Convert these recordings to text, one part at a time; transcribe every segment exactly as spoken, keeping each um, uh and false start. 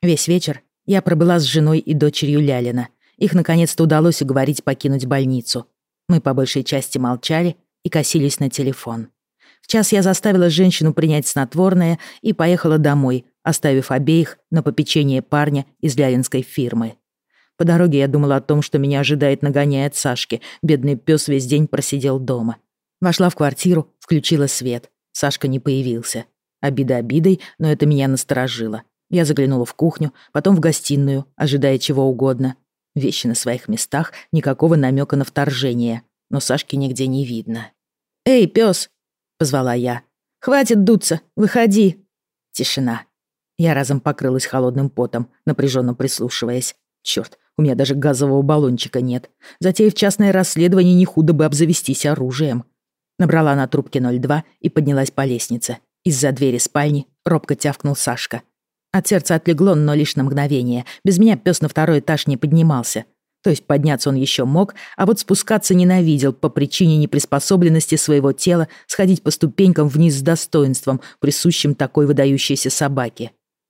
Весь вечер я пробыла с женой и дочерью Лялина. Их наконец-то удалось уговорить покинуть больницу. Мы по большей части молчали и косились на телефон. В час я заставила женщину принять снотворное и поехала домой, оставив обеих на попечение парня из лялинской фирмы. По дороге я думала о том, что меня ожидает нагоняя от Сашки. Бедный пес весь день просидел дома. Вошла в квартиру, включила свет. Сашка не появился. Обида обидой, но это меня насторожило. Я заглянула в кухню, потом в гостиную, ожидая чего угодно. Вещи на своих местах, никакого намека на вторжение. Но Сашки нигде не видно. «Эй, пес!» — позвала я. «Хватит дуться, выходи!» Тишина. Я разом покрылась холодным потом, напряженно прислушиваясь. Чёрт, у меня даже газового баллончика нет. Затеяв частное расследование, не худо бы обзавестись оружием. Набрала на трубке ноль два и поднялась по лестнице. Из-за двери спальни робко тявкнул Сашка. От сердца отлегло, но лишь на мгновение. Без меня пес на второй этаж не поднимался. То есть подняться он еще мог, а вот спускаться ненавидел по причине неприспособленности своего тела сходить по ступенькам вниз с достоинством, присущим такой выдающейся собаке.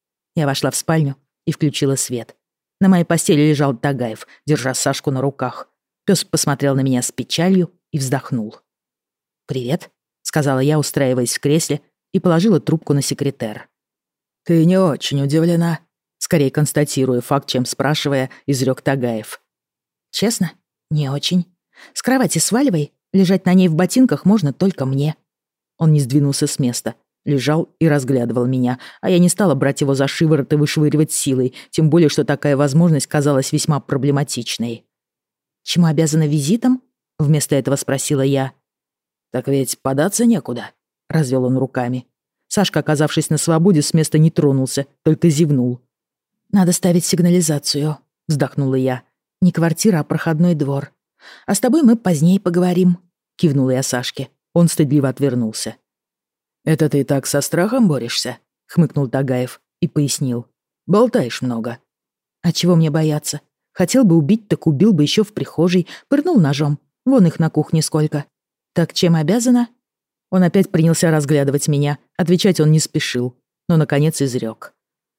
Я вошла в спальню и включила свет. На моей постели лежал Тагаев, держа Сашку на руках. Пес посмотрел на меня с печалью и вздохнул. «Привет», — сказала я, устраиваясь в кресле, и положила трубку на секретер. «Ты не очень удивлена», — скорее констатируя факт, чем спрашивая, изрёк Тагаев. «Честно? Не очень. С кровати сваливай, лежать на ней в ботинках можно только мне». Он не сдвинулся с места, лежал и разглядывал меня, а я не стала брать его за шиворот и вышвыривать силой, тем более, что такая возможность казалась весьма проблематичной. «Чему обязана визитом?» — вместо этого спросила я. «Так ведь податься некуда», — развел он руками. Сашка, оказавшись на свободе, с места не тронулся, только зевнул. «Надо ставить сигнализацию», — вздохнула я. «Не квартира, а проходной двор. А с тобой мы позднее поговорим», — кивнула я Сашке. Он стыдливо отвернулся. «Это ты так со страхом борешься?» — хмыкнул Тагаев и пояснил. «Болтаешь много». «А чего мне бояться? Хотел бы убить, так убил бы еще в прихожей, пырнул ножом. Вон их на кухне сколько. Так чем обязана?» Он опять принялся разглядывать меня. Отвечать он не спешил, но, наконец, изрек.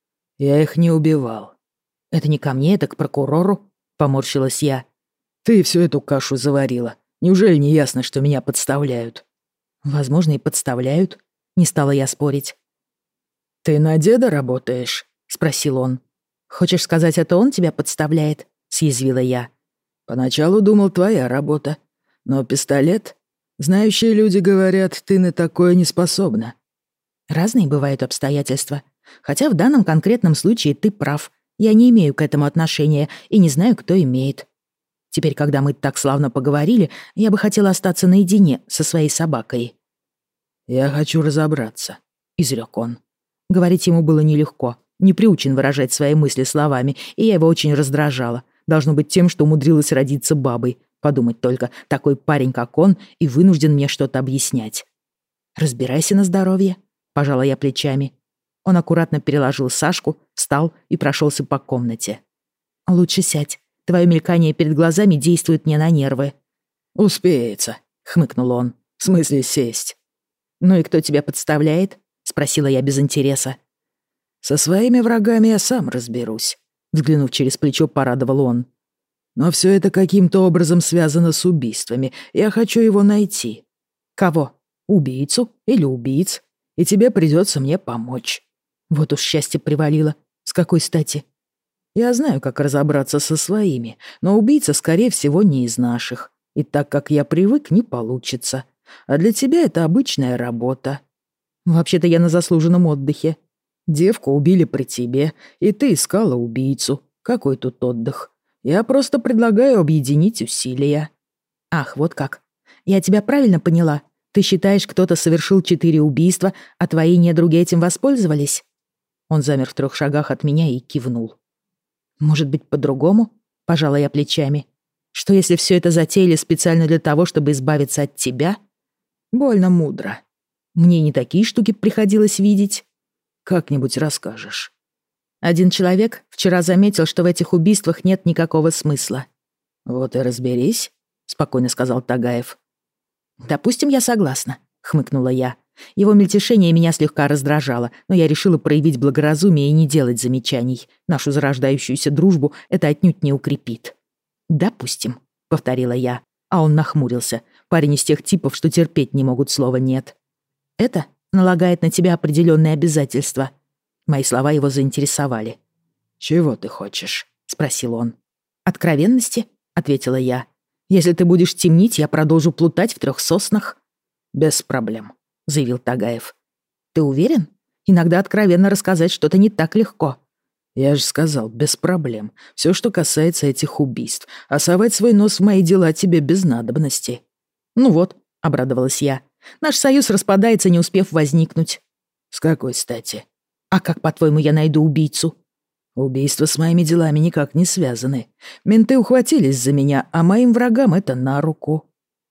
«Я их не убивал». «Это не ко мне, это к прокурору», — поморщилась я. «Ты всю эту кашу заварила. Неужели не ясно, что меня подставляют?» «Возможно, и подставляют», — не стала я спорить. «Ты на деда работаешь?» — спросил он. «Хочешь сказать, это он тебя подставляет?» — съязвила я. «Поначалу думал, твоя работа. Но пистолет... Знающие люди говорят, ты на такое не способна». «Разные бывают обстоятельства. Хотя в данном конкретном случае ты прав. Я не имею к этому отношения и не знаю, кто имеет. Теперь, когда мы так славно поговорили, я бы хотела остаться наедине со своей собакой». «Я хочу разобраться», — изрек он. Говорить ему было нелегко. Не приучен выражать свои мысли словами, и я его очень раздражала. Должно быть тем, что умудрилась родиться бабой. Подумать только, такой парень, как он, и вынужден мне что-то объяснять. «Разбирайся на здоровье», — пожала я плечами. Он аккуратно переложил Сашку, встал и прошелся по комнате. «Лучше сядь. Твое мелькание перед глазами действует мне на нервы». «Успеется», — хмыкнул он. «В смысле сесть?» «Ну и кто тебя подставляет?» — спросила я без интереса. «Со своими врагами я сам разберусь», — взглянув через плечо, порадовал он. «Но все это каким-то образом связано с убийствами. Я хочу его найти». «Кого? Убийцу или убийц? И тебе придется мне помочь». Вот уж счастье привалило. С какой стати? «Я знаю, как разобраться со своими, но убийца, скорее всего, не из наших. И так как я привык, не получится. А для тебя это обычная работа». «Вообще-то я на заслуженном отдыхе». «Девку убили при тебе, и ты искала убийцу. Какой тут отдых? Я просто предлагаю объединить усилия». «Ах, вот как. Я тебя правильно поняла? Ты считаешь, кто-то совершил четыре убийства, а твои недруги этим воспользовались?» Он замер в трех шагах от меня и кивнул. «Может быть, по-другому?» — пожала я плечами. «Что, если все это затеяли специально для того, чтобы избавиться от тебя?» «Больно мудро. Мне не такие штуки приходилось видеть. Как-нибудь расскажешь». Один человек вчера заметил, что в этих убийствах нет никакого смысла. «Вот и разберись», — спокойно сказал Тагаев. «Допустим, я согласна», — хмыкнула я. Его мельтешение меня слегка раздражало, но я решила проявить благоразумие и не делать замечаний. Нашу зарождающуюся дружбу это отнюдь не укрепит. «Допустим», — повторила я, а он нахмурился. Парень из тех типов, что терпеть не могут слова «нет». «Это налагает на тебя определенные обязательства». Мои слова его заинтересовали. «Чего ты хочешь?» — спросил он. «Откровенности?» — ответила я. «Если ты будешь темнить, я продолжу плутать в трех соснах». «Без проблем», — заявил Тагаев. «Ты уверен? Иногда откровенно рассказать что-то не так легко». «Я же сказал, без проблем. Все, что касается этих убийств. А совать свой нос в мои дела тебе без надобности». «Ну вот», — обрадовалась я. «Наш союз распадается, не успев возникнуть». «С какой стати?» «А как, по-твоему, я найду убийцу?» «Убийства с моими делами никак не связаны. Менты ухватились за меня, а моим врагам это на руку».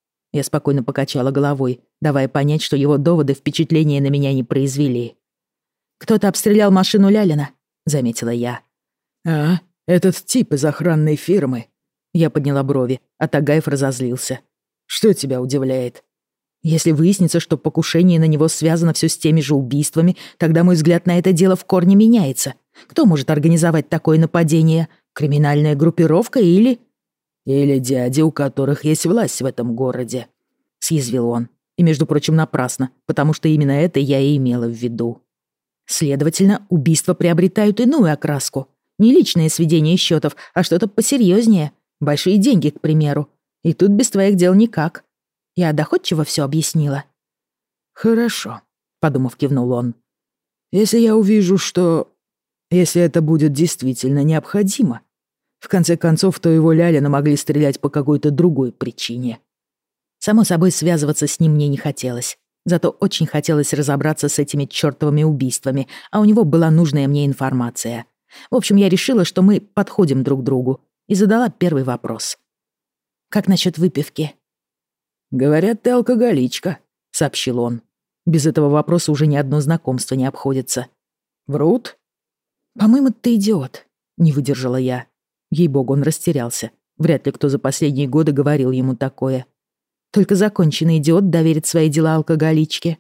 Я спокойно покачала головой, давая понять, что его доводы впечатления на меня не произвели. «Кто-то обстрелял машину Лялина», — заметила я. «А, этот тип из охранной фирмы». Я подняла брови, а Тагаев разозлился. «Что тебя удивляет?» «Если выяснится, что покушение на него связано все с теми же убийствами, тогда мой взгляд на это дело в корне меняется. Кто может организовать такое нападение? Криминальная группировка или...» «Или дяди, у которых есть власть в этом городе», — съязвил он. И, между прочим, напрасно, потому что именно это я и имела в виду. Следовательно, убийства приобретают иную окраску. Не личное сведение счетов, а что-то посерьезнее. Большие деньги, к примеру. И тут без твоих дел никак. Я доходчиво все объяснила. «Хорошо», — подумав, кивнул он. «Если я увижу, что... Если это будет действительно необходимо. В конце концов, то его Лялина могли стрелять по какой-то другой причине». Само собой, связываться с ним мне не хотелось. Зато очень хотелось разобраться с этими чёртовыми убийствами, а у него была нужная мне информация. В общем, я решила, что мы подходим друг к другу, и задала первый вопрос. «Как насчет выпивки?» «Говорят, ты алкоголичка», — сообщил он. Без этого вопроса уже ни одно знакомство не обходится. «Врут?» «По-моему, ты идиот», — не выдержала я. Ей-богу, он растерялся. Вряд ли кто за последние годы говорил ему такое. Только законченный идиот доверит свои дела алкоголичке.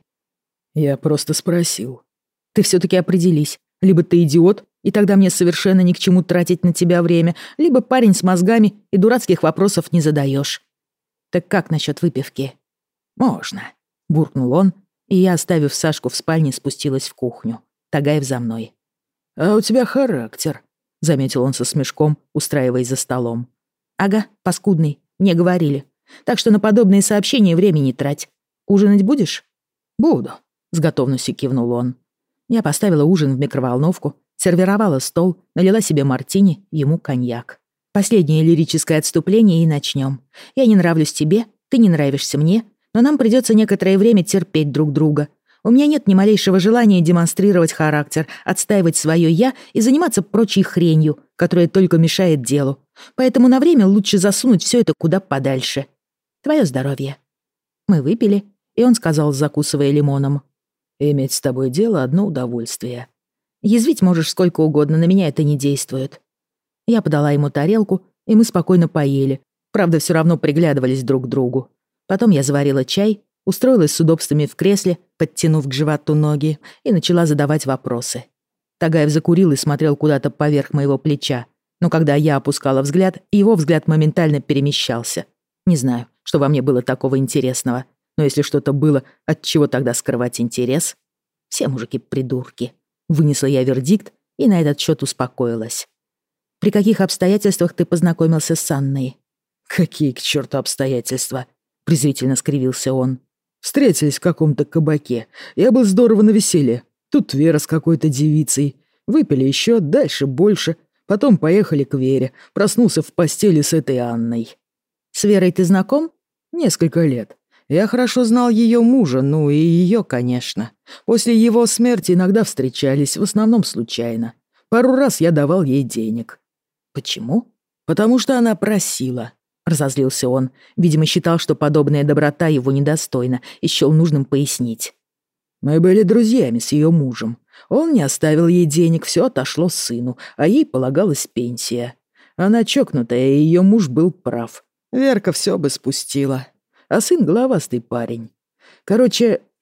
Я просто спросил. Ты все-таки определись. Либо ты идиот, и тогда мне совершенно ни к чему тратить на тебя время, либо парень с мозгами, и дурацких вопросов не задаешь. Так как насчет выпивки? Можно, буркнул он, и я, оставив Сашку в спальне, спустилась в кухню. Тагаев за мной. А у тебя характер, заметил он со смешком, устраиваясь за столом. Ага, паскудный, мне говорили. Так что на подобные сообщения времени трать. Ужинать будешь? Буду, с готовностью кивнул он. Я поставила ужин в микроволновку, сервировала стол, налила себе мартини, ему коньяк. Последнее лирическое отступление и начнем. Я не нравлюсь тебе, ты не нравишься мне, но нам придется некоторое время терпеть друг друга. У меня нет ни малейшего желания демонстрировать характер, отстаивать свое «я» и заниматься прочей хренью, которая только мешает делу. Поэтому на время лучше засунуть все это куда подальше. Твое здоровье. Мы выпили, и он сказал, закусывая лимоном. Иметь с тобой дело — одно удовольствие. Язвить можешь сколько угодно, на меня это не действует. Я подала ему тарелку, и мы спокойно поели. Правда, все равно приглядывались друг к другу. Потом я заварила чай, устроилась с удобствами в кресле, подтянув к животу ноги, и начала задавать вопросы. Тагаев закурил и смотрел куда-то поверх моего плеча. Но когда я опускала взгляд, его взгляд моментально перемещался. Не знаю, что во мне было такого интересного. Но если что-то было, от чего тогда скрывать интерес? Все мужики придурки. Вынесла я вердикт и на этот счет успокоилась. При каких обстоятельствах ты познакомился с Анной? Какие к черту обстоятельства? Презрительно скривился он. Встретились в каком-то кабаке. Я был здорово на веселье. Тут Вера с какой-то девицей. Выпили еще, дальше больше. Потом поехали к Вере. Проснулся в постели с этой Анной. С Верой ты знаком? Несколько лет. Я хорошо знал ее мужа, ну и ее, конечно. После его смерти иногда встречались, в основном случайно. Пару раз я давал ей денег. Почему? Потому что она просила. Разозлился он. Видимо, считал, что подобная доброта его недостойна, и счел нужным пояснить. Мы были друзьями с ее мужем. Он не оставил ей денег, все отошло сыну, а ей полагалась пенсия. Она чокнутая, и ее муж был прав. Верка все бы спустила. А сын головастый парень. Короче,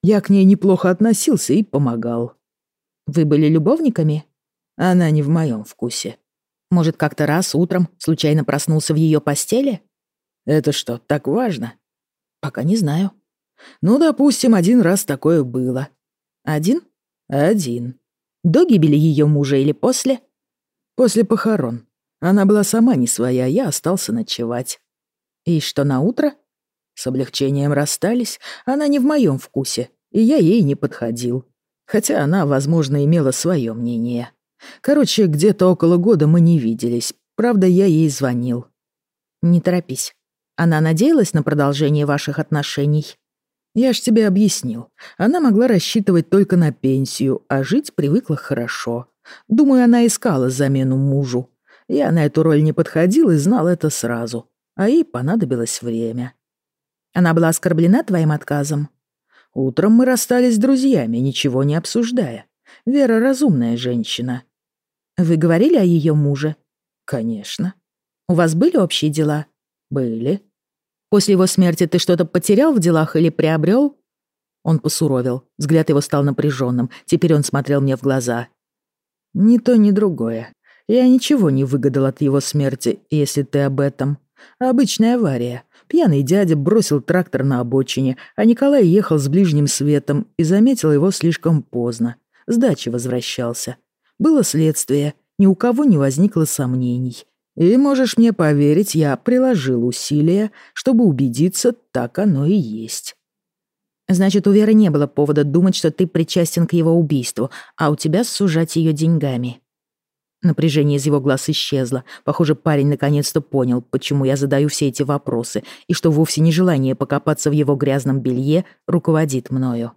Я к ней неплохо относился и помогал. Вы были любовниками? Она не в моем вкусе. Может, как-то раз утром случайно проснулся в ее постели? Это что, так важно? Пока не знаю. Ну, допустим, один раз такое было. Один? Один. До гибели ее мужа или после? После похорон. Она была сама не своя, я остался ночевать. И что, на утро? С облегчением расстались. Она не в моем вкусе, и я ей не подходил. Хотя она, возможно, имела свое мнение. Короче, где-то около года мы не виделись. Правда, я ей звонил. Не торопись. Она надеялась на продолжение ваших отношений? Я ж тебе объяснил. Она могла рассчитывать только на пенсию, а жить привыкла хорошо. Думаю, она искала замену мужу. Я на эту роль не подходил и знал это сразу. А ей понадобилось время. Она была оскорблена твоим отказом? Утром мы расстались с друзьями, ничего не обсуждая. Вера разумная женщина. Вы говорили о ее муже? Конечно. У вас были общие дела? Были. После его смерти ты что-то потерял в делах или приобрел? Он посуровил. Взгляд его стал напряженным. Теперь он смотрел мне в глаза. Ни то, ни другое. Я ничего не выгадал от его смерти, если ты об этом. Обычная авария. Пьяный дядя бросил трактор на обочине, а Николай ехал с ближним светом и заметил его слишком поздно. С дачи возвращался. Было следствие, ни у кого не возникло сомнений. И, можешь мне поверить, я приложил усилия, чтобы убедиться, так оно и есть. Значит, у Веры не было повода думать, что ты причастен к его убийству, а у тебя сужать ее деньгами. Напряжение из его глаз исчезло. Похоже, парень наконец-то понял, почему я задаю все эти вопросы, и что вовсе не желание покопаться в его грязном белье руководит мною.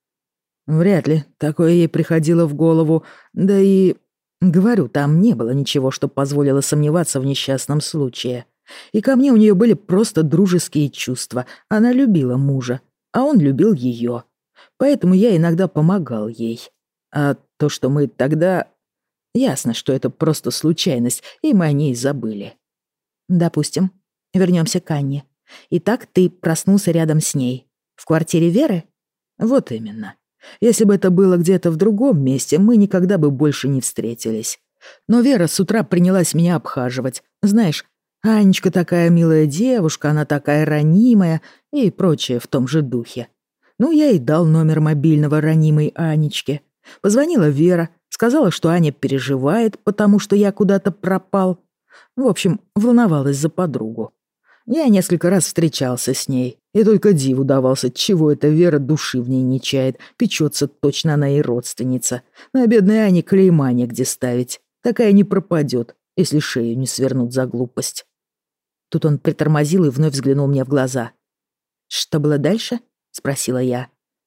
Вряд ли такое ей приходило в голову, да и... Говорю, там не было ничего, что позволило сомневаться в несчастном случае. И ко мне у нее были просто дружеские чувства. Она любила мужа, а он любил ее. Поэтому я иногда помогал ей. А то, что мы тогда... Ясно, что это просто случайность, и мы о ней забыли. Допустим. Вернемся к Анне. Итак, ты проснулся рядом с ней. В квартире Веры? Вот именно. Если бы это было где-то в другом месте, мы никогда бы больше не встретились. Но Вера с утра принялась меня обхаживать. Знаешь, Анечка такая милая девушка, она такая ранимая и прочее в том же духе. Ну, я и дал номер мобильного ранимой Анечке. Позвонила Вера, сказала, что Аня переживает, потому что я куда-то пропал. В общем, волновалась за подругу. Я несколько раз встречался с ней, и только диву давался, чего эта Вера души в ней не чает, печется точно она и родственница. На бедной Ане клейма негде ставить, такая не пропадет, если шею не свернут за глупость. Тут он притормозил и вновь взглянул мне в глаза. «Что было дальше?» — спросила я.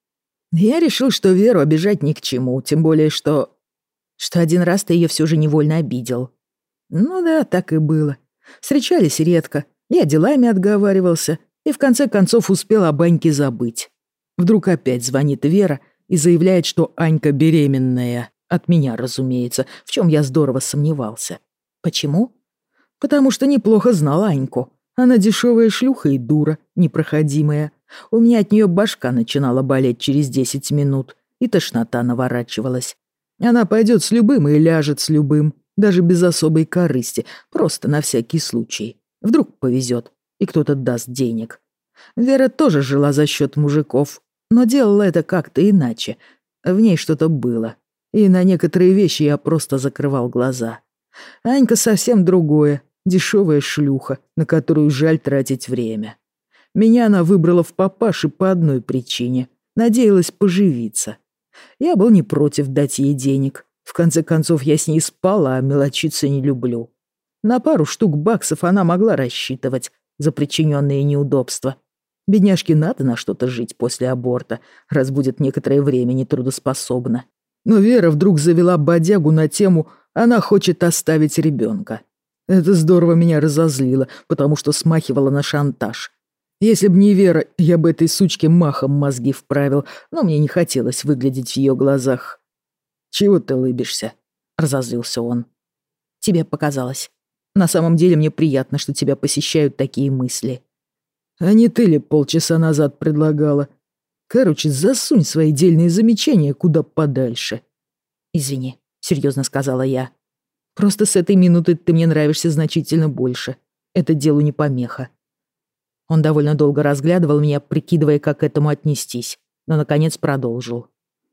Я решил, что Веру обижать ни к чему, тем более что... Что один раз ты ее все же невольно обидел. Ну да, так и было. Встречались редко. Я делами отговаривался и в конце концов успел об Аньке забыть. Вдруг опять звонит Вера и заявляет, что Анька беременная. От меня, разумеется, в чем я здорово сомневался. Почему? Потому что неплохо знал Аньку. Она дешевая шлюха и дура, непроходимая. У меня от нее башка начинала болеть через десять минут, и тошнота наворачивалась. Она пойдет с любым и ляжет с любым, даже без особой корысти, просто на всякий случай. Вдруг повезет, и кто-то даст денег. Вера тоже жила за счет мужиков, но делала это как-то иначе. В ней что-то было, и на некоторые вещи я просто закрывал глаза. Анька совсем другое, дешевая шлюха, на которую жаль тратить время. Меня она выбрала в папаши по одной причине. Надеялась поживиться. Я был не против дать ей денег. В конце концов, я с ней спал, а мелочиться не люблю. На пару штук баксов она могла рассчитывать за причиненные неудобства. Бедняжке надо на что-то жить после аборта, раз будет некоторое время нетрудоспособна. Но Вера вдруг завела бодягу на тему «она хочет оставить ребенка». Это здорово меня разозлило, потому что смахивало на шантаж. Если б не Вера, я бы этой сучке махом мозги вправил, но мне не хотелось выглядеть в ее глазах. «Чего ты улыбишься?» — разозлился он. «Тебе показалось. На самом деле мне приятно, что тебя посещают такие мысли. А не ты ли полчаса назад предлагала? Короче, засунь свои дельные замечания куда подальше. Извини, серьезно сказала я. Просто с этой минуты ты мне нравишься значительно больше. Это делу не помеха. Он довольно долго разглядывал меня, прикидывая, как к этому отнестись, но, наконец, продолжил.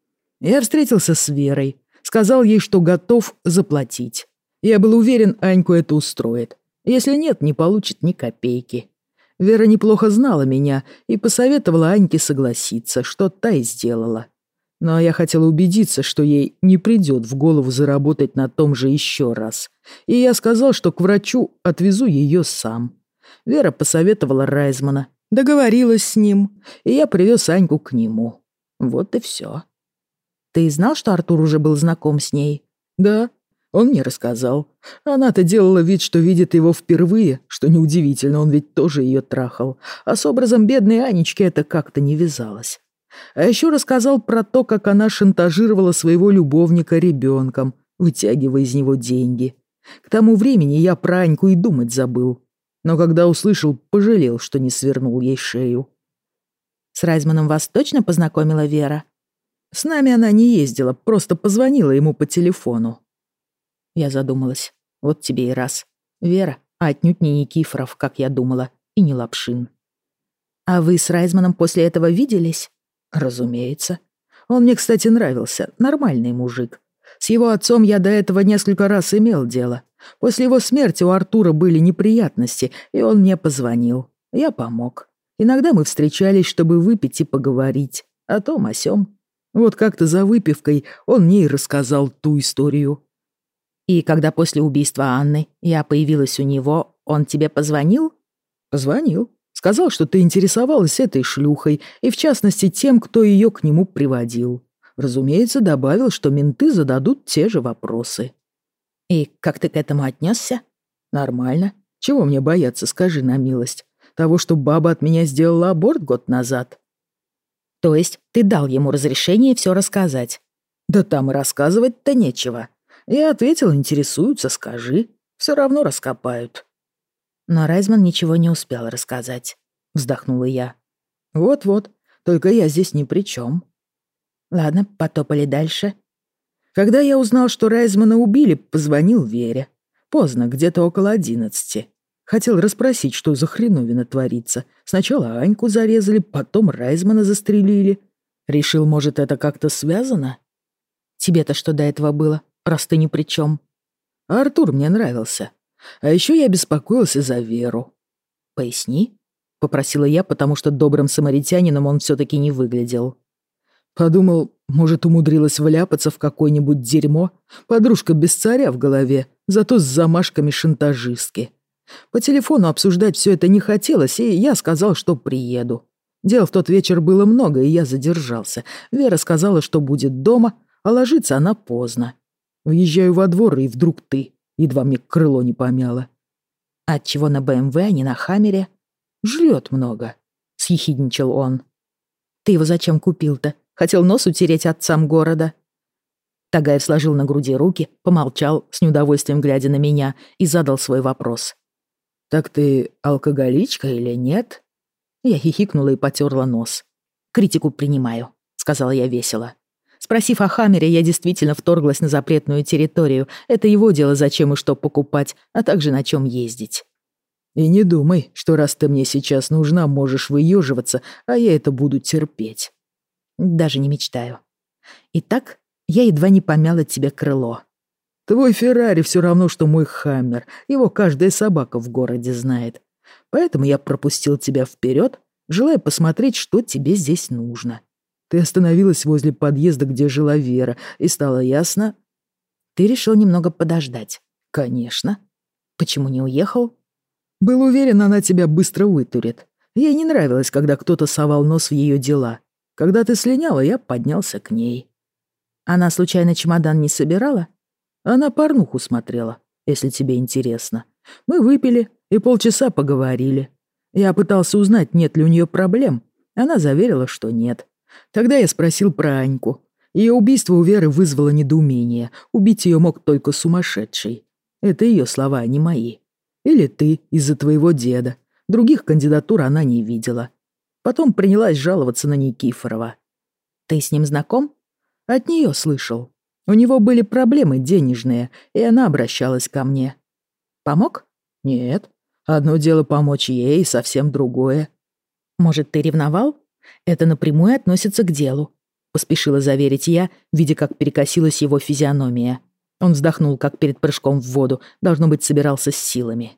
Я встретился с Верой, сказал ей, что готов заплатить. Я был уверен, Аньку это устроит. Если нет, не получит ни копейки. Вера неплохо знала меня и посоветовала Аньке согласиться, что та и сделала. Но я хотел убедиться, что ей не придет в голову заработать на том же еще раз. И я сказал, что к врачу отвезу ее сам. Вера посоветовала Райзмана, договорилась с ним, и я привез Аньку к нему. Вот и все. Ты знал, что Артур уже был знаком с ней? Да, он мне рассказал. Она-то делала вид, что видит его впервые, что неудивительно, он ведь тоже ее трахал. А с образом бедной Анечки это как-то не вязалось. А еще рассказал про то, как она шантажировала своего любовника ребенком, вытягивая из него деньги. К тому времени я про Аньку и думать забыл. Но когда услышал, пожалел, что не свернул ей шею. С Райзманом вас точно познакомила Вера? С нами она не ездила, просто позвонила ему по телефону. Я задумалась. Вот тебе и раз. Вера, а отнюдь не Никифоров, как я думала, и не Лапшин. А вы с Райзманом после этого виделись? Разумеется. Он мне, кстати, нравился. Нормальный мужик. С его отцом я до этого несколько раз имел дело. После его смерти у Артура были неприятности, и он мне позвонил. Я помог. Иногда мы встречались, чтобы выпить и поговорить. О том, о сём. Вот как-то за выпивкой он мне и рассказал ту историю. И когда после убийства Анны я появилась у него, он тебе позвонил? Позвонил. Сказал, что ты интересовалась этой шлюхой, и в частности тем, кто ее к нему приводил. Разумеется, добавил, что менты зададут те же вопросы. И как ты к этому отнесся? Нормально. Чего мне бояться, скажи на милость? Того, что баба от меня сделала аборт год назад? То есть ты дал ему разрешение все рассказать? Да там и рассказывать-то нечего. Я ответил, интересуются, скажи. Все равно раскопают. Но Райзман ничего не успел рассказать. Вздохнула я. Вот-вот, только я здесь ни при чем. Ладно, потопали дальше. Когда я узнал, что Райзмана убили, позвонил Вере. Поздно, где-то около одиннадцати. Хотел расспросить, что за хреновина творится. Сначала Аньку зарезали, потом Райзмана застрелили. Решил, может, это как-то связано? Тебе-то что до этого было, раз ты ни при чем? А Артур мне нравился. А еще я беспокоился за Веру. Поясни, попросила я, потому что добрым самаритянином он все-таки не выглядел. Подумал, может, умудрилась вляпаться в какое-нибудь дерьмо. Подружка без царя в голове, зато с замашками шантажистки. По телефону обсуждать все это не хотелось, и я сказал, что приеду. Дел в тот вечер было много, и я задержался. Вера сказала, что будет дома, а ложится она поздно. Въезжаю во двор, и вдруг ты. Едва мне крыло не помяло. Отчего на бэ эм вэ, а не на Хаммере? Жрет много, съехидничал он. Ты его зачем купил-то? Хотел нос утереть отцам города? Тагаев сложил на груди руки, помолчал, с неудовольствием глядя на меня, и задал свой вопрос. «Так ты алкоголичка или нет?» Я хихикнула и потерла нос. «Критику принимаю», — сказала я весело. Спросив о Хаммере, я действительно вторглась на запретную территорию. Это его дело, зачем и что покупать, а также на чем ездить. «И не думай, что раз ты мне сейчас нужна, можешь выеживаться, а я это буду терпеть». Даже не мечтаю. Итак, я едва не помяла тебе крыло. Твой Феррари все равно, что мой Хаммер. Его каждая собака в городе знает. Поэтому я пропустил тебя вперед, желая посмотреть, что тебе здесь нужно. Ты остановилась возле подъезда, где жила Вера, и стало ясно... Ты решил немного подождать. Конечно. Почему не уехал? Был уверен, она тебя быстро вытурит. Ей не нравилось, когда кто-то совал нос в ее дела. Когда ты слиняла, я поднялся к ней. Она случайно чемодан не собирала? Она порнуху смотрела, если тебе интересно. Мы выпили и полчаса поговорили. Я пытался узнать, нет ли у нее проблем. Она заверила, что нет. Тогда я спросил про Аньку. Ее убийство у Веры вызвало недоумение. Убить ее мог только сумасшедший. Это ее слова, а не мои. Или ты из-за твоего деда. Других кандидатур она не видела. Потом принялась жаловаться на Никифорова. Ты с ним знаком? От нее слышал. У него были проблемы денежные, и она обращалась ко мне. Помог? Нет. Одно дело помочь ей, совсем другое. Может, ты ревновал? Это напрямую относится к делу. Поспешила заверить я, видя, как перекосилась его физиономия. Он вздохнул, как перед прыжком в воду, должно быть, собирался с силами.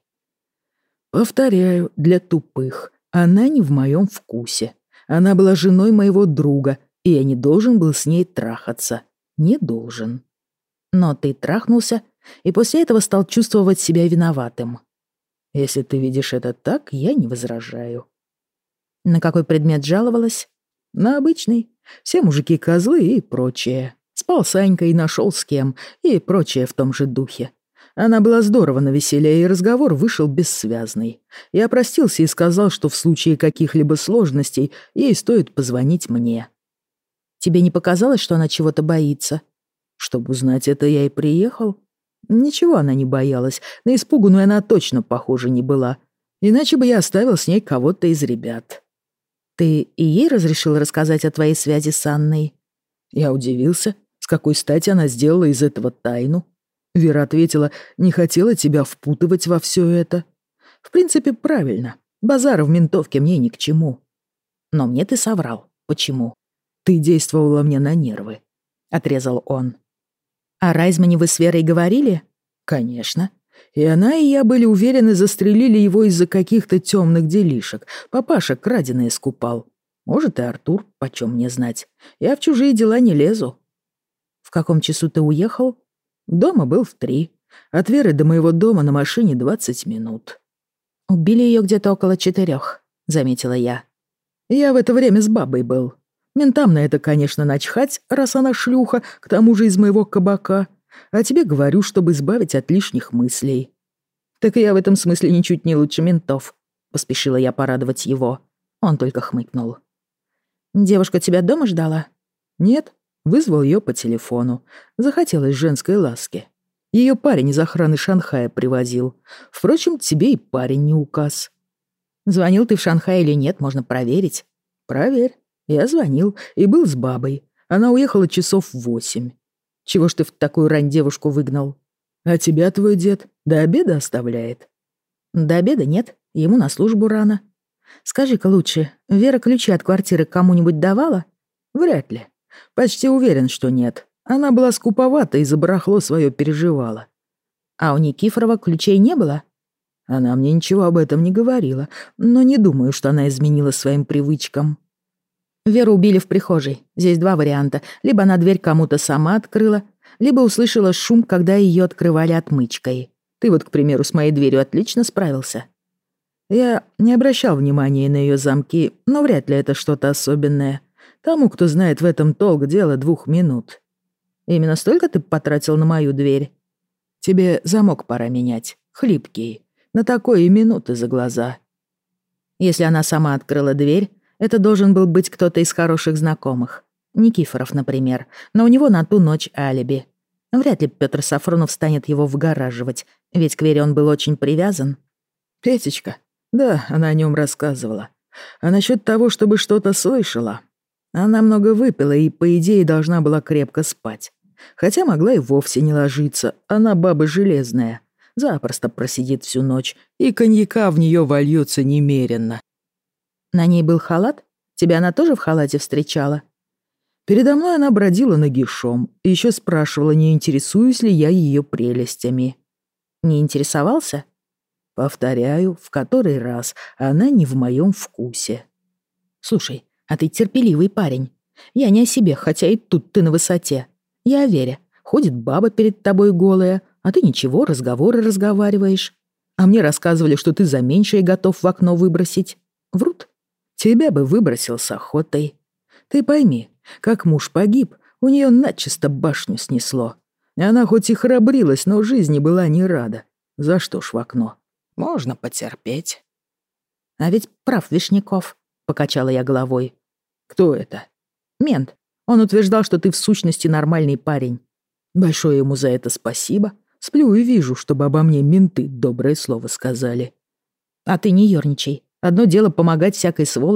Повторяю, для тупых. Она не в моем вкусе. Она была женой моего друга, и я не должен был с ней трахаться. Не должен. Но ты трахнулся, и после этого стал чувствовать себя виноватым. Если ты видишь это так, я не возражаю. На какой предмет жаловалась? На обычный. Все мужики козлы и прочее. Спал с Анькой и нашел с кем, и прочее в том же духе. Она была здорово навеселе, и разговор вышел бессвязный. Я простился и сказал, что в случае каких-либо сложностей ей стоит позвонить мне. Тебе не показалось, что она чего-то боится? Чтобы узнать это, я и приехал. Ничего она не боялась, на испуганную она точно похожа не была. Иначе бы я оставил с ней кого-то из ребят. Ты и ей разрешил рассказать о твоей связи с Анной? Я удивился, с какой стати она сделала из этого тайну. Вера ответила, не хотела тебя впутывать во все это. В принципе, правильно. Базара в ментовке мне ни к чему. Но мне ты соврал. Почему? Ты действовала мне на нервы, — отрезал он. О Райзмане вы с Верой говорили? Конечно. И она, и я были уверены, застрелили его из-за каких-то темных делишек. Папаша краденое скупал. Может, и Артур, почем мне знать. Я в чужие дела не лезу. В каком часу ты уехал? Дома был в три. От Веры до моего дома на машине двадцать минут. Убили ее где-то около четырех, заметила я. Я в это время с бабой был. Ментам на это, конечно, начхать, раз она шлюха, к тому же из моего кабака. А тебе говорю, чтобы избавить от лишних мыслей. Так я в этом смысле ничуть не лучше ментов, поспешила я порадовать его. Он только хмыкнул. Девушка тебя дома ждала? Нет, вызвал ее по телефону. Захотелось женской ласки. Ее парень из охраны Шанхая привозил. Впрочем, тебе и парень не указ. Звонил ты в Шанхай или нет, можно проверить. Проверь. Я звонил и был с бабой. Она уехала часов в восемь. Чего ж ты в такую рань девушку выгнал? А тебя твой дед до обеда оставляет? До обеда нет, ему на службу рано. Скажи-ка лучше, Вера ключи от квартиры кому-нибудь давала? Вряд ли. Почти уверен, что нет. Она была скуповата и за барахло свое переживала. А у Никифорова ключей не было? Она мне ничего об этом не говорила, но не думаю, что она изменила своим привычкам. Веру убили в прихожей. Здесь два варианта. Либо она дверь кому-то сама открыла, либо услышала шум, когда ее открывали отмычкой. Ты вот, к примеру, с моей дверью отлично справился. Я не обращал внимания на ее замки, но вряд ли это что-то особенное. Тому, кто знает в этом толк, дело двух минут. Именно столько ты потратил на мою дверь? Тебе замок пора менять. Хлипкий. На такое и минуты за глаза. Если она сама открыла дверь, это должен был быть кто-то из хороших знакомых. Никифоров, например. Но у него на ту ночь алиби. Вряд ли Пётр Сафронов станет его выгораживать, ведь к Вере он был очень привязан. Петечка? Да, она о нем рассказывала. А насчет того, чтобы что-то слышала, она много выпила и, по идее, должна была крепко спать. Хотя могла и вовсе не ложиться, она баба железная. Запросто просидит всю ночь, и коньяка в нее вольется немерено. На ней был халат? Тебя она тоже в халате встречала? Передо мной она бродила нагишом и еще спрашивала, не интересуюсь ли я ее прелестями. Не интересовался? Повторяю, в который раз, она не в моем вкусе. Слушай, а ты терпеливый парень. Я не о себе, хотя и тут ты на высоте. Я о Вере. Ходит баба перед тобой голая, а ты ничего, разговоры разговариваешь. А мне рассказывали, что ты за меньшее готов в окно выбросить. Врут? Тебя бы выбросил с охотой. Ты пойми, как муж погиб, у нее начисто башню снесло. Она хоть и храбрилась, но жизни была не рада. За что ж в окно? Можно потерпеть. А ведь прав Вишняков, покачала я головой. Кто это? Мент. Он утверждал, что ты в сущности нормальный парень. Большое ему за это спасибо. Сплю и вижу, чтобы обо мне менты доброе слово сказали. А ты не ёрничай. Одно дело помогать всякой сволочи,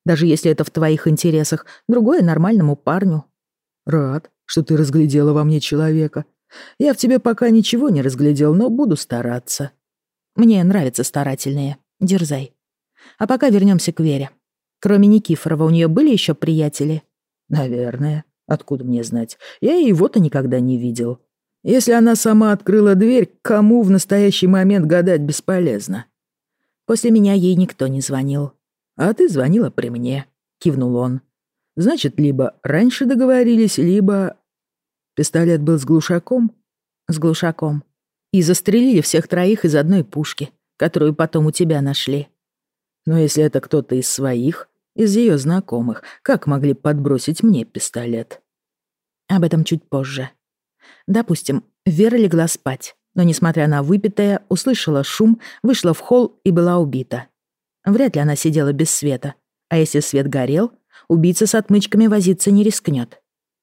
Даже если это в твоих интересах, другое нормальному парню. Рад, что ты разглядела во мне человека. Я в тебе пока ничего не разглядел, но буду стараться. Мне нравятся старательные. Дерзай. А пока вернемся к Вере. Кроме Никифорова, у нее были еще приятели? Наверное. Откуда мне знать? Я и его-то никогда не видел. Если она сама открыла дверь, кому в настоящий момент гадать бесполезно. После меня ей никто не звонил. А ты звонила при мне, кивнул он. Значит, либо раньше договорились, либо... Пистолет был с глушаком? С глушаком. И застрелили всех троих из одной пушки, которую потом у тебя нашли. Но если это кто-то из своих, из ее знакомых, как могли подбросить мне пистолет? Об этом чуть позже. Допустим, Вера легла спать, но, несмотря на выпитое, услышала шум, вышла в холл и была убита. Вряд ли она сидела без света, а если свет горел, убийца с отмычками возиться не рискнет.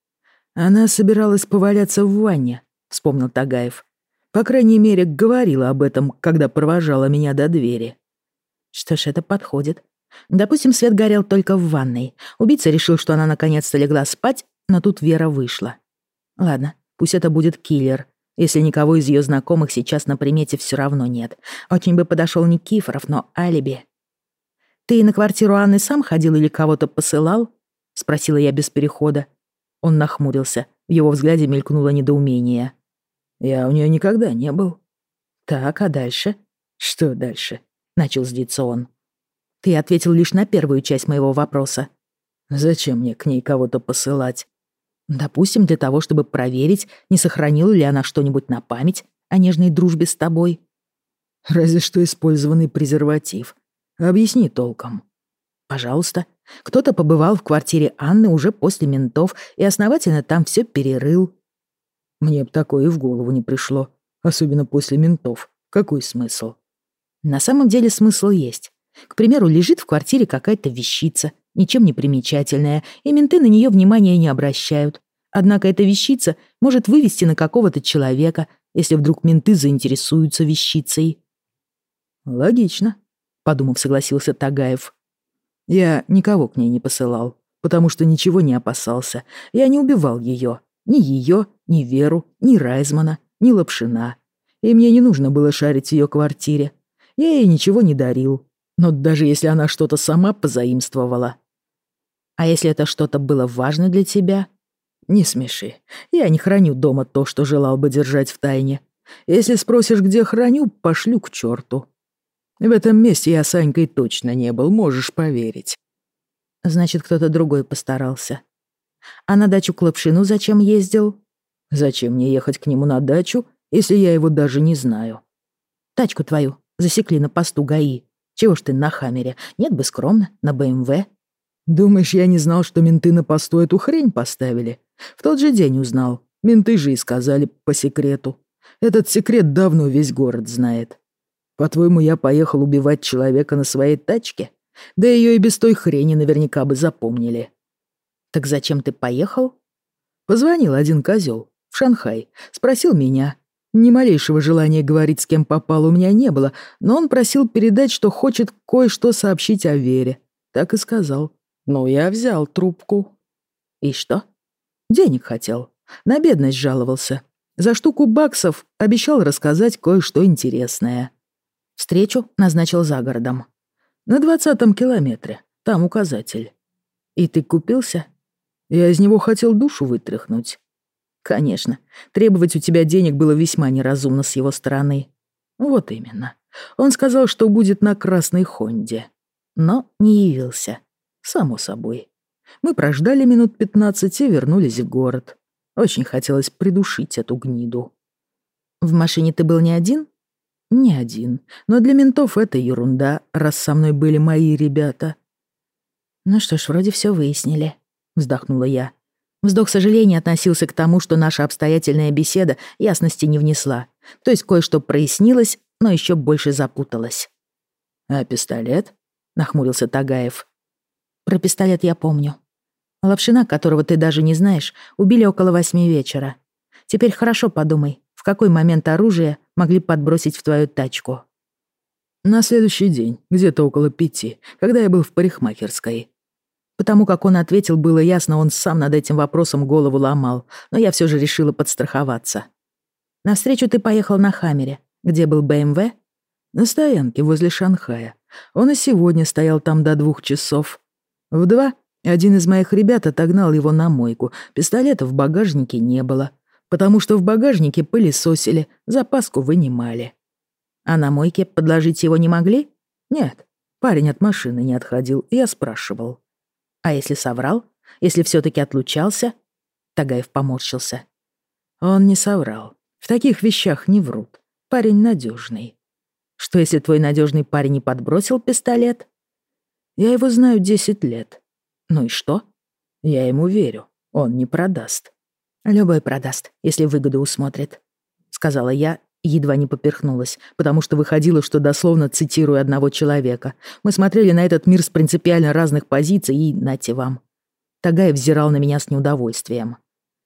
Она собиралась поваляться в ванне, вспомнил Тагаев. По крайней мере, говорила об этом, когда провожала меня до двери. Что ж, это подходит. Допустим, свет горел только в ванной. Убийца решил, что она наконец-то легла спать, но тут Вера вышла. Ладно, пусть это будет киллер, если никого из ее знакомых сейчас на примете все равно нет. Очень бы подошел Никифоров, но алиби. «Ты на квартиру Анны сам ходил или кого-то посылал?» — спросила я без перехода. Он нахмурился, в его взгляде мелькнуло недоумение. «Я у нее никогда не был». «Так, а дальше?» «Что дальше?» — начал злиться он. «Ты ответил лишь на первую часть моего вопроса». «Зачем мне к ней кого-то посылать?» «Допустим, для того, чтобы проверить, не сохранила ли она что-нибудь на память о нежной дружбе с тобой». «Разве что использованный презерватив. Объясни толком». «Пожалуйста. Кто-то побывал в квартире Анны уже после ментов и основательно там все перерыл». «Мне бы такое и в голову не пришло. Особенно после ментов. Какой смысл?» «На самом деле смысл есть. К примеру, лежит в квартире какая-то вещица, ничем не примечательная, и менты на нее внимания не обращают. Однако эта вещица может вывести на какого-то человека, если вдруг менты заинтересуются вещицей». «Логично», — подумав, согласился Тагаев. «Я никого к ней не посылал, потому что ничего не опасался. Я не убивал ее. Ни ее, ни Веру, ни Райзмана, ни Лапшина. И мне не нужно было шарить в ее квартире. Я ей ничего не дарил. Но даже если она что-то сама позаимствовала...» «А если это что-то было важно для тебя?» «Не смеши. Я не храню дома то, что желал бы держать в тайне. Если спросишь, где храню, пошлю к черту. В этом месте я с Анькой точно не был, можешь поверить». «Значит, кто-то другой постарался. А на дачу к Лапшину зачем ездил?» «Зачем мне ехать к нему на дачу, если я его даже не знаю?» «Тачку твою засекли на посту ГАИ. Чего ж ты на Хаммере? Нет бы скромно, на БМВ». «Думаешь, я не знал, что менты на посту эту хрень поставили? В тот же день узнал. Менты же и сказали по секрету. Этот секрет давно весь город знает. По-твоему, я поехал убивать человека на своей тачке? Да ее и без той хрени наверняка бы запомнили». «Так зачем ты поехал?» Позвонил один козел в Шанхай, спросил меня. Ни малейшего желания говорить, с кем попал, у меня не было, но он просил передать, что хочет кое-что сообщить о Вере. Так и сказал. Ну, я взял трубку. «И что?» Денег хотел. На бедность жаловался. За штуку баксов обещал рассказать кое-что интересное. Встречу назначил за городом. На двадцатом километре. Там указатель. «И ты купился?» Я из него хотел душу вытряхнуть. «Конечно. Требовать у тебя денег было весьма неразумно с его стороны». «Вот именно. Он сказал, что будет на красной Хонде. Но не явился. Само собой. Мы прождали минут пятнадцать и вернулись в город. Очень хотелось придушить эту гниду». «В машине ты был не один?» «Не один. Но для ментов это ерунда, раз со мной были мои ребята». «Ну что ж, вроде все выяснили», — вздохнула я. Вздох сожаления относился к тому, что наша обстоятельная беседа ясности не внесла. То есть кое-что прояснилось, но еще больше запуталось. «А пистолет?» — нахмурился Тагаев. «Про пистолет я помню. Лапшина, которого ты даже не знаешь, убили около восьми вечера. Теперь хорошо подумай, в какой момент оружие могли подбросить в твою тачку?» «На следующий день, где-то около пяти, когда я был в парикмахерской». Потому как он ответил, было ясно, он сам над этим вопросом голову ломал, но я все же решила подстраховаться. «Навстречу ты поехал на Хаммере. Где был бэ эм вэ?» «На стоянке возле Шанхая. Он и сегодня стоял там до двух часов. В два один из моих ребят отогнал его на мойку. Пистолета в багажнике не было, потому что в багажнике пылесосили, запаску вынимали». «А на мойке подложить его не могли?» «Нет, парень от машины не отходил, я спрашивал». «А если соврал? Если все-таки отлучался?» Тагаев поморщился. «Он не соврал. В таких вещах не врут. Парень надежный». «Что, если твой надежный парень не подбросил пистолет?» «Я его знаю десять лет». «Ну и что?» «Я ему верю. Он не продаст». «Любой продаст, если выгоду усмотрит», — сказала я, едва не поперхнулась, потому что выходило, что дословно цитирую одного человека. Мы смотрели на этот мир с принципиально разных позиций, и нате вам. Тагаев взирал на меня с неудовольствием.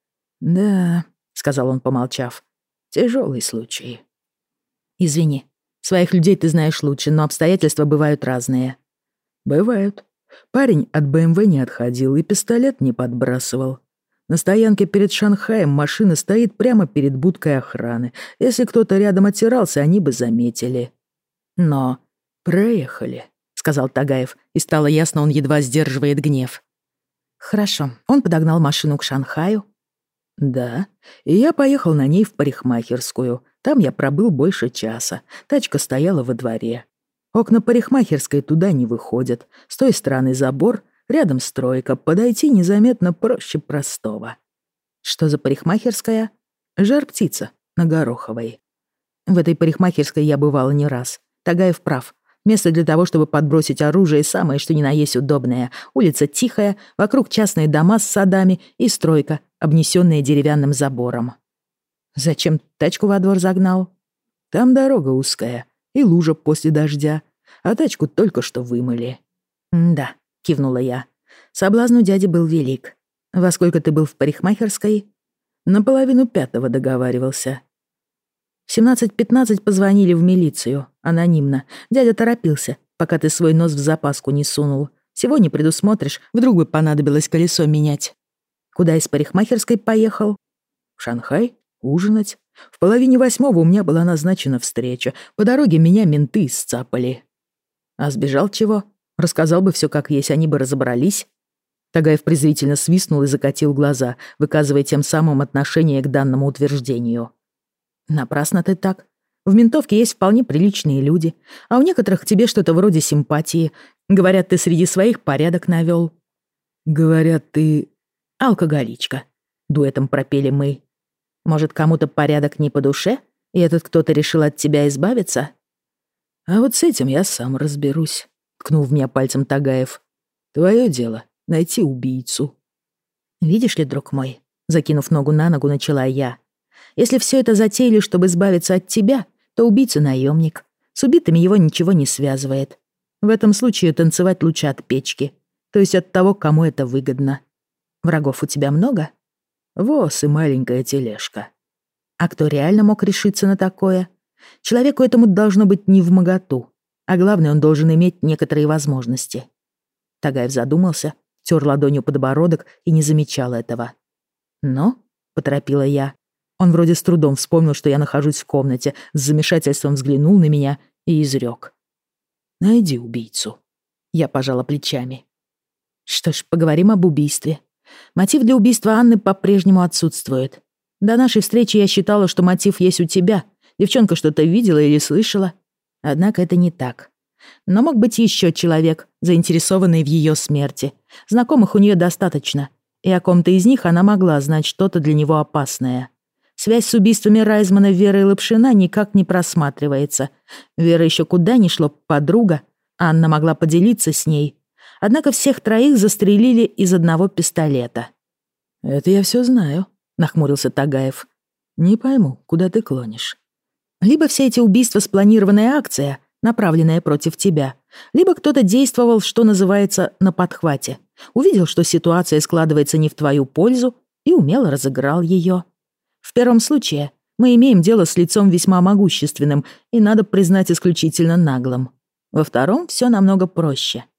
«Да», — сказал он, помолчав, — «тяжелый случай». «Извини, своих людей ты знаешь лучше, но обстоятельства бывают разные». «Бывают. Парень от бэ эм вэ не отходил и пистолет не подбрасывал. На стоянке перед Шанхаем машина стоит прямо перед будкой охраны. Если кто-то рядом оттирался, они бы заметили». «Но проехали», — сказал Тагаев, и стало ясно, он едва сдерживает гнев. «Хорошо, он подогнал машину к Шанхаю?» «Да, и я поехал на ней в парикмахерскую. Там я пробыл больше часа. Тачка стояла во дворе. Окна парикмахерской туда не выходят. С той стороны забор, рядом стройка. Подойти незаметно проще простого». «Что за парикмахерская?» «Жар-птица на Гороховой». В этой парикмахерской я бывала не раз. Тагаев прав. Место для того, чтобы подбросить оружие, самое что ни на есть удобное. Улица тихая, вокруг частные дома с садами и стройка, обнесенная деревянным забором. «Зачем тачку во двор загнал?» «Там дорога узкая и лужа после дождя, а тачку только что вымыли». «Да», — кивнула я. Соблазн у дяди был велик. «Во сколько ты был в парикмахерской?» «На половину пятого договаривался». В семнадцать пятнадцать позвонили в милицию, анонимно. Дядя торопился, пока ты свой нос в запаску не сунул. Всего не предусмотришь, вдруг бы понадобилось колесо менять. Куда из парикмахерской поехал? В Шанхай? Ужинать. В половине восьмого у меня была назначена встреча. По дороге меня менты сцапали». «А сбежал чего? Рассказал бы все как есть, они бы разобрались». Тагаев презрительно свистнул и закатил глаза, выказывая тем самым отношение к данному утверждению. «Напрасно ты так. В ментовке есть вполне приличные люди, а у некоторых к тебе что-то вроде симпатии. Говорят, ты среди своих порядок навёл». «Говорят, ты...» «Алкоголичка», — дуэтом пропели мы. «Может, кому-то порядок не по душе, и этот кто-то решил от тебя избавиться?» «А вот с этим я сам разберусь», — ткнул в меня пальцем Тагаев. «Твое дело — найти убийцу». «Видишь ли, друг мой», — закинув ногу на ногу, начала я, «если все это затеяли, чтобы избавиться от тебя, то убийца — наемник. С убитыми его ничего не связывает. В этом случае танцевать лучше от печки, то есть от того, кому это выгодно. Врагов у тебя много?» «Воз и маленькая тележка». «А кто реально мог решиться на такое? Человеку этому должно быть невмоготу, а главное, он должен иметь некоторые возможности». Тагаев задумался, тер ладонью подбородок и не замечал этого. «Но», — поторопила я, он вроде с трудом вспомнил, что я нахожусь в комнате, с замешательством взглянул на меня и изрек: «Найди убийцу». Я пожала плечами. «Что ж, поговорим об убийстве. Мотив для убийства Анны по-прежнему отсутствует. До нашей встречи я считала, что мотив есть у тебя. Девчонка что-то видела или слышала. Однако это не так. Но мог быть еще человек, заинтересованный в ее смерти. Знакомых у нее достаточно, и о ком-то из них она могла знать что-то для него опасное. Связь с убийствами Райзмана, Веры и Лапшина никак не просматривается. Вера еще куда ни шло, подруга. Анна могла поделиться с ней. Однако всех троих застрелили из одного пистолета». «Это я все знаю», — нахмурился Тагаев. «Не пойму, куда ты клонишь». «Либо все эти убийства — спланированная акция, направленная против тебя, либо кто-то действовал, что называется, на подхвате. Увидел, что ситуация складывается не в твою пользу, и умело разыграл ее. В первом случае мы имеем дело с лицом весьма могущественным и, надо признать, исключительно наглым. Во втором все намного проще.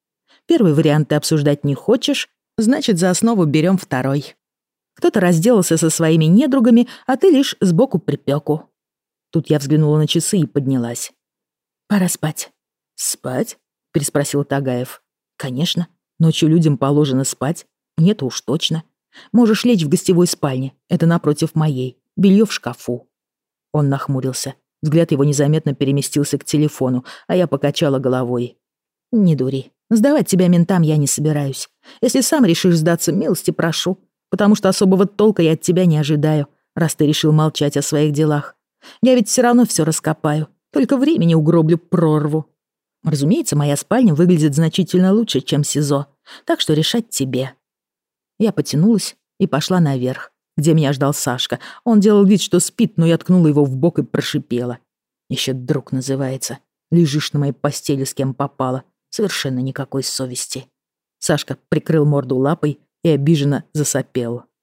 Первый вариант ты обсуждать не хочешь, значит, за основу берем второй. Кто-то разделался со своими недругами, а ты лишь сбоку припеку. Тут я взглянула на часы и поднялась. Пора спать. Спать? Переспросил Тагаев. Конечно, ночью людям положено спать. Мне-то уж точно. Можешь лечь в гостевой спальне, это напротив моей, белье в шкафу. Он нахмурился. Взгляд его незаметно переместился к телефону, а я покачала головой. Не дури. Сдавать тебя ментам я не собираюсь. Если сам решишь сдаться, милости прошу, потому что особого толка я от тебя не ожидаю, раз ты решил молчать о своих делах. Я ведь все равно все раскопаю, только времени угроблю прорву. Разумеется, моя спальня выглядит значительно лучше, чем СИЗО, так что решать тебе. Я потянулась и пошла наверх, где меня ждал Сашка. Он делал вид, что спит, но я ткнула его в бок и прошипела. Еще друг называется. Лежишь на моей постели с кем попало. Совершенно никакой совести. Сашка прикрыл морду лапой и обиженно засопел.